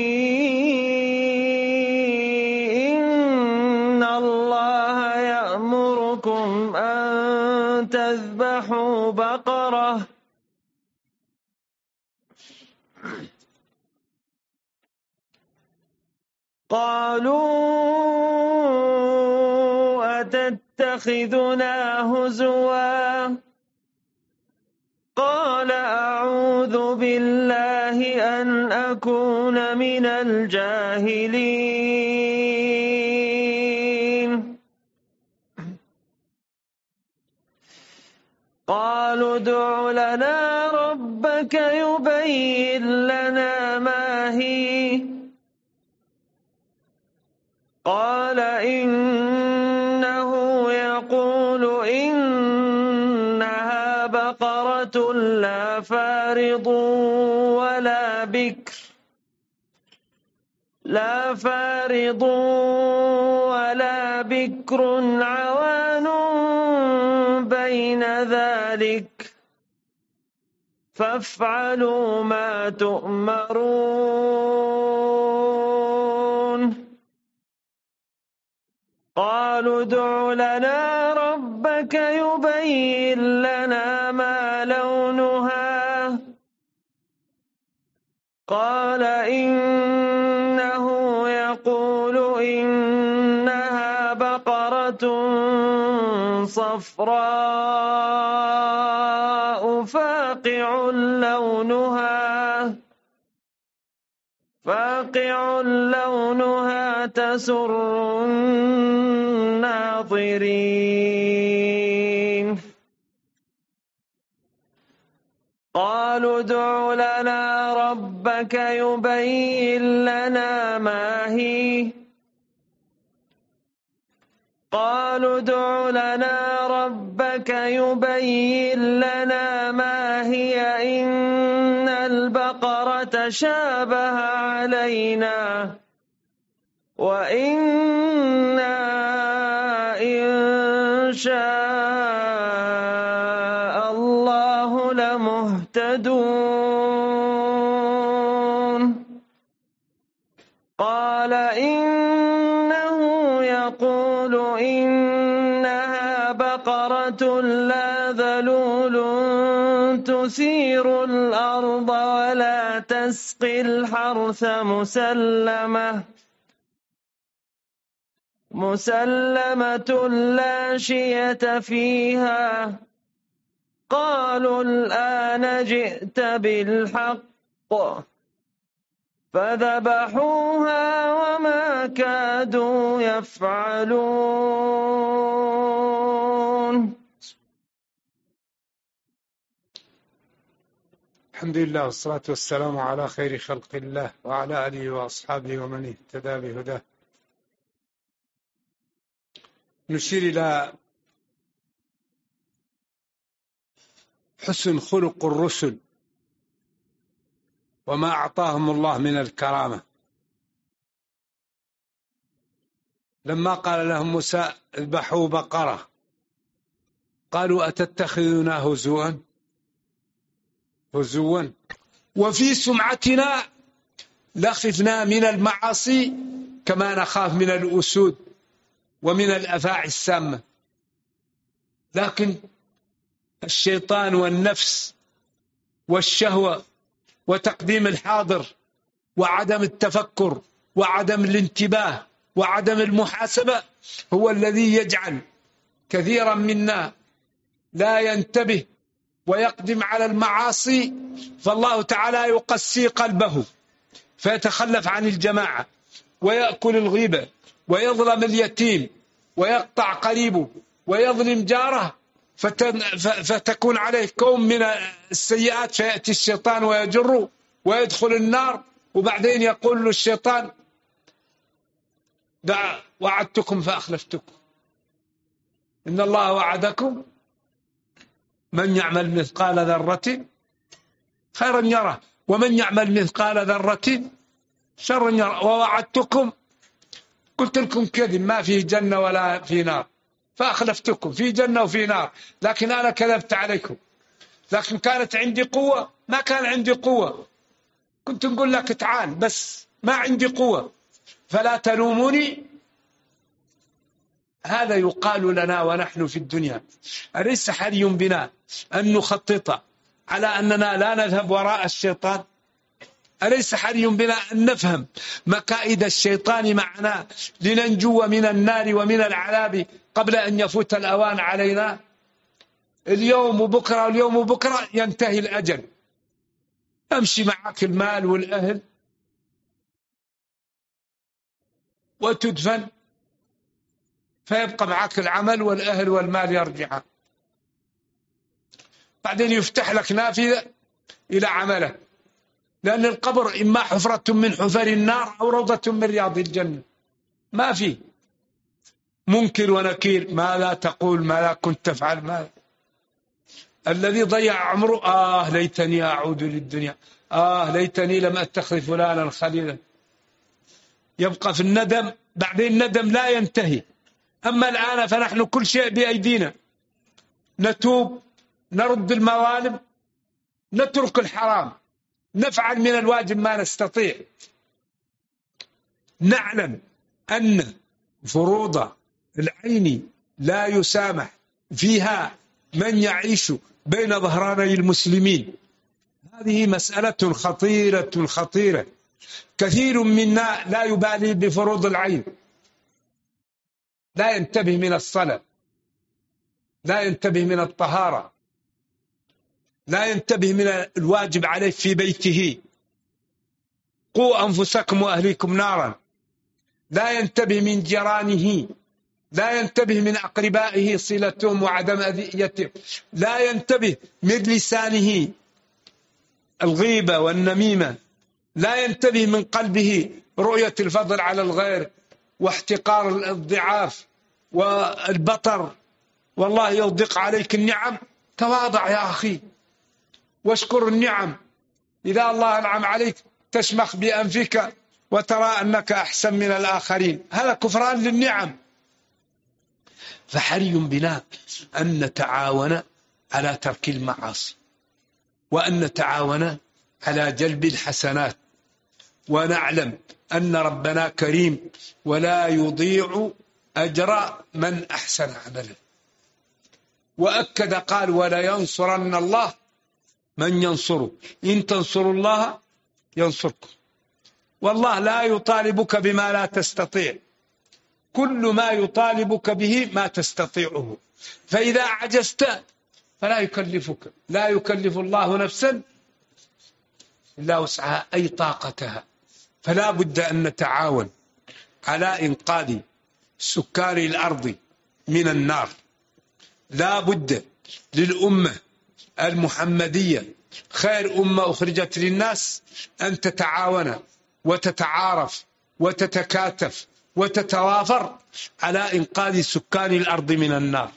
Speaker 1: إن الله يأمركم أن تذبحوا بقرة قالوا أتتخذنا هزوا قال أعوذ بالله أن أكون من الجاهلين. قالوا ادع لنا ربك يبين لنا ما هي قال إنه يقول إنها بقرة لا فارض ولا بكر عوان بين ذلك فافعلوا ما تؤمرون. قالوا ادع لنا ربك يبين لنا ما لونها قال إنه يقول إنها بقرة صفراء فاقع لونها تسر الناظرين. قالوا ادع لنا ربك يبين لنا ما هي قالوا ادع لنا ربك يبين لنا ما هي إن البقرة شابه علينا وإنا إن شاء الله لمهتدون. قال إنه يقول إنها بقرة لا ذلول تثير الأرض ولا تسقي الحرث مسلمة لا شية فيها. قالوا الآن جئت بالحق فذبحوها وما كادوا يفعلون.
Speaker 2: الحمد لله والصلاة والسلام على خير خلق الله وعلى آله وأصحابه ومن اهتدى بهداه. نشير إلى حسن خلق الرسل وما أعطاهم الله من الكرامة. لما قال لهم موسى اذبحوا بقرة قالوا أتتخذنا هزوا وفي سمعتنا لخفنا من المعاصي كما نخاف من الأسود ومن الأفاعي السامة. لكن الشيطان والنفس والشهوة وتقديم الحاضر وعدم التفكر وعدم الانتباه وعدم المحاسبة هو الذي يجعل كثيرا منا لا ينتبه ويقدم على المعاصي، فالله تعالى يقسي قلبه فيتخلف عن الجماعة ويأكل الغيبة ويظلم اليتيم ويقطع قريبه ويظلم جاره، فتكون عليه كوم من السيئات، فيأتي الشيطان ويجره ويدخل النار وبعدين يقول له الشيطان وعدتكم فأخلفتكم، إن الله وعدكم من يعمل مثقال ذرة خيرا يره ومن يعمل مثقال ذرة شرا يره، ووعدتكم قلت لكم كذب ما فيه جنة ولا في نار فأخلفتكم، في جنة وفي نار، لكن أنا كذبت عليكم. لكن كانت عندي قوة؟ ما كان عندي قوة، كنت نقول لك تعال بس ما عندي قوة، فلا تلوموني. هذا يقال لنا ونحن في الدنيا. أليس حري بنا أن نخطط على أننا لا نذهب وراء الشيطان؟ أليس حري بنا أن نفهم مكائد الشيطان معنا لننجو من النار ومن العذاب قبل أن يفوت الأوان علينا؟ اليوم وبكرة واليوم وبكرة ينتهي الأجل، أمشي معك المال والأهل وتدفن، فيبقى معك العمل والأهل والمال يرجعان، بعدين يفتح لك نافذة إلى عملك، لأن القبر إما حفرة من حفر النار أو روضة من رياض الجنة، ما في منكر ونكير، ماذا تقول ماذا كنت تفعل ماذا. الذي ضيع عمره ليتني أعود للدنيا، ليتني لم أتخذ فلانا خليلا، يبقى في الندم، بعدين الندم لا ينتهي. أما الآن فنحن كل شيء بأيدينا، نتوب، نرد المظالم، نترك الحرام، نفعل من الواجب ما نستطيع. نعلم أن فروض العين لا يسامح فيها من يعيش بين ظهراني المسلمين، هذه مسألة خطيرة خطيرة. كثير منا لا يبالي بفروض العين، لا ينتبه من الصلاة، لا ينتبه من الطهارة، لا ينتبه من الواجب عليه في بيته، قوا أنفسكم وأهليكم نارا، لا ينتبه من جيرانه، لا ينتبه من أقربائه صلتهم وعدم أذيتهم، لا ينتبه من لسانه الغيبة والنميمة، لا ينتبه من قلبه رؤية الفضل على الغير واحتقار الضعاف والبطر. والله يضيق عليك النعم تواضع يا أخي واشكر النعم. إذا الله أنعم عليك تشمخ بأنفك وترى أنك أحسن من الآخرين، هذا كفران للنعم. فحري بنا أن نتعاون على ترك المعاصي، وأن نتعاون على جلب الحسنات، ونعلم أن ربنا كريم ولا يضيع أجر من أحسن عملا. وأكد قال ولا ينصرن الله من ينصره، إن تنصروا الله ينصركم. والله لا يطالبك بما لا تستطيع، كل ما يطالبك به ما تستطيعه، فإذا عجزت فلا يكلفك، لا يكلف الله نفسا إلا وسعها أي طاقتها. فلا بد أن نتعاون على إنقاذ سكان الأرض من النار. لا بد للأمة المحمدية خير أمة أخرجت للناس أن تتعاون وتتعارف وتتكاتف وتتوافر على إنقاذ سكان الأرض من النار،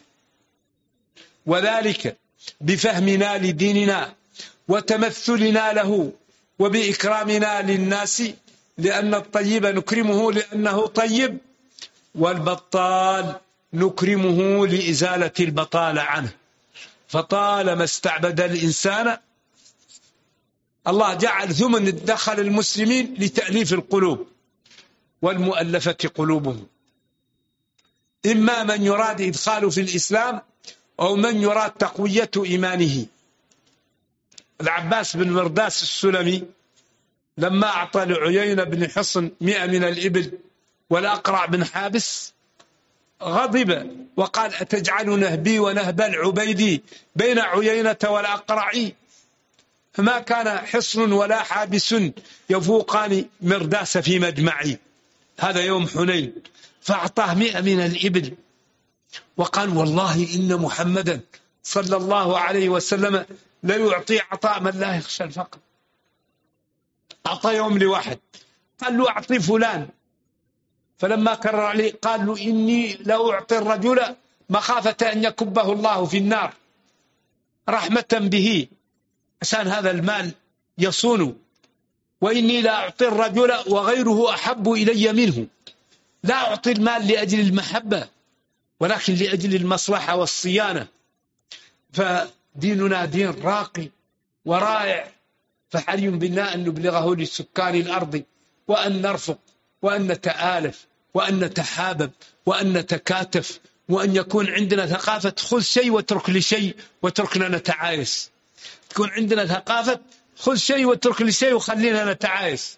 Speaker 2: وذلك بفهمنا لديننا وتمثلنا له وبإكرامنا للناس، لأن الطيب نكرمه لأنه طيب، والبطال نكرمه لإزالة البطالة عنه. فطالما استعبد الإنسان الله جعل ثمن دخل المسلمين لتأليف القلوب والمؤلفة قلوبهم، إما من يراد إدخاله في الإسلام أو من يراد تقوية إيمانه. العباس بن مرداس السلمي لما أعطى لعيينة بن حصن 100 من الإبل والأقرع بن حابس غضب وقال أتجعل نهبي ونهب العبيدي بين عيينة والأقرع؟ فما كان حصن ولا حابس يفوقان مرداس في مجمعي. هذا يوم حنين، فأعطاه 100 من الإبل وقال والله إن محمدا صلى الله عليه وسلم لا يعطي عطاء من لا يخشى الفقر. أعطى يوم لواحد، قال له أعطي فلان، فلما كرر عليه قال له إني لا أعطي الرجل مخافة أن يكبه الله في النار رحمة به، عشان هذا المال يصون، وإني لا أعطي الرجل وغيره أحب إلي منه. لا أعطي المال لأجل المحبة ولكن لأجل المصلحة والصيانة. فديننا دين راقي ورائع، فحري بنا أن نبلغه لسكان الأرض، وأن نرفق وأن نتآلف وأن نتحابب وأن نتكاتف، وأن يكون عندنا ثقافة خذ شيء واترك لي شيء واتركنا نتعايس. تكون عندنا ثقافة خذ شيء واترك لي شيء وخلينا نتعايس.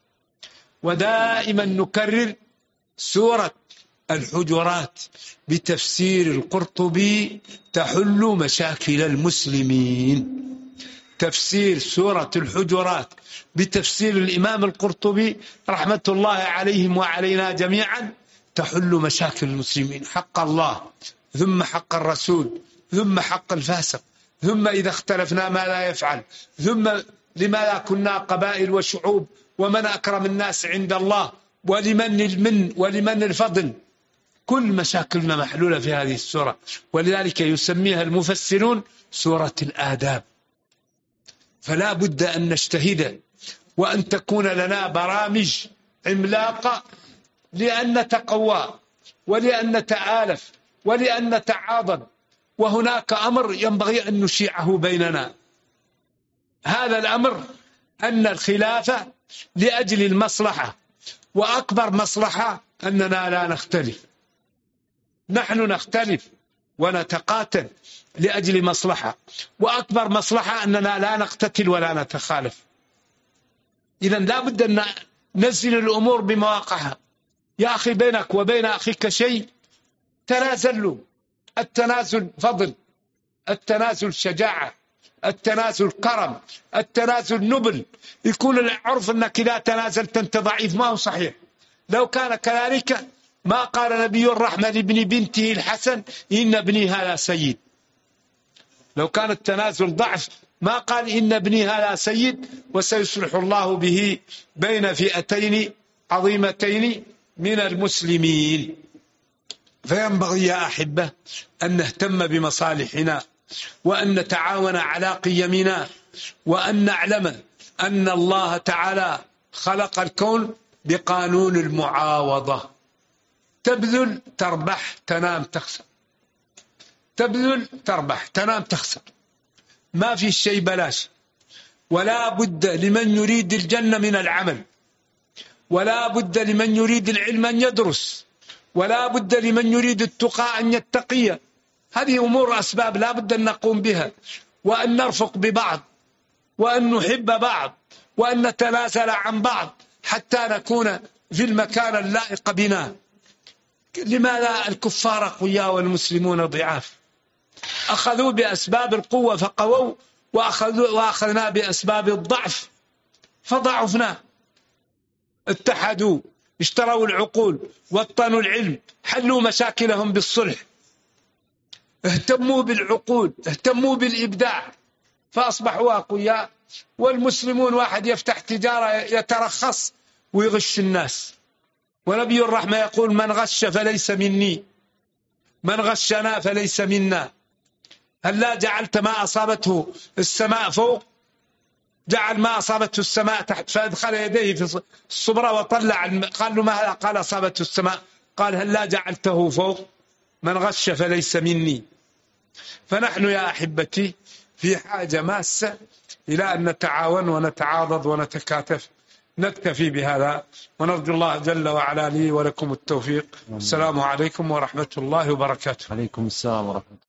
Speaker 2: ودائما نكرر سورة الحجرات بتفسير القرطبي تحل مشاكل المسلمين. تفسير سورة الحجرات بتفسير الإمام القرطبي رحمة الله عليهم وعلينا جميعا تحل مشاكل المسلمين، حق الله ثم حق الرسول ثم حق الفاسق، ثم إذا اختلفنا ما لا يفعل، ثم لماذا كنا قبائل وشعوب، ومن أكرم الناس عند الله، ولمن المن ولمن الفضل. كل مشاكلنا محلولة في هذه السورة، ولذلك يسميها المفسرون سورة الآداب. فلا بد أن نجتهد وأن تكون لنا برامج عملاقة لأن نتقوى ولأن نتآلف ولأن نتعاضد. وهناك أمر ينبغي أن نشيعه بيننا، هذا الأمر أن الخلافة لأجل المصلحة، وأكبر مصلحة أننا لا نختلف. نحن نختلف ونتقاتل لأجل مصلحة، وأكبر مصلحة أننا لا نقتتل ولا نتخالف. إذن لا بد أن ننزل الأمور بمواقعها. يا أخي بينك وبين أخيك شيء تنازلوا. التنازل فضل، التنازل شجاعة، التنازل كرم، التنازل نبل. يكون العرف أنك إذا تنازلت أنت ضعيف، ما هو صحيح. لو كان كذلك ما قال نبي الرحمة لابن بنته الحسن إن ابني هذا سيد. لو كان التنازل ضعف ما قال إن ابني هذا سيد وسيصلح الله به بين فئتين عظيمتين من المسلمين. فينبغي يا أحبة أن نهتم بمصالحنا، وأن نتعاون على قيمنا، وأن نعلم أن الله تعالى خلق الكون بقانون المعاوضة. تبذل تربح، تنام تخسر. تبذل تربح، تنام تخسر. ما في شيء بلاش. ولا بد لمن يريد الجنة من العمل، ولا بد لمن يريد العلم أن يدرس، ولا بد لمن يريد التقى أن يتقي. هذه أمور أسباب لا بد أن نقوم بها، وأن نرفق ببعض، وأن نحب بعض، وأن نتنازل عن بعض حتى نكون في المكان اللائق بنا. لماذا الكفار قوياء والمسلمون ضعاف؟ أخذوا بأسباب القوة فقووا، وأخذنا بأسباب الضعف فضعفنا. اتحدوا، اشتروا العقول، وطنوا العلم، حلوا مشاكلهم بالصلح، اهتموا بالعقول، اهتموا بالإبداع، فأصبحوا أقوياء. والمسلمون واحد يفتح تجارة يترخص ويغش الناس. ونبي الرحمة يقول من غش فليس مني، من غشنا فليس منا. هل لا جعلت ما أصابته السماء فوق؟ جعل ما أصابته السماء تحت، فأدخل يديه في الصبرة وطلع. قال له ما هذا؟ قال أصابته السماء. قال هل لا جعلته فوق؟ من غش فليس مني. فنحن يا أحبتي في حاجة ماسة إلى أن نتعاون ونتعاضد ونتكاتف. نكتفي بهذا، ونرجو الله جل وعلا لي ولكم التوفيق. السلام عليكم ورحمة الله وبركاته.
Speaker 1: عليكم السلام ورحمة الله.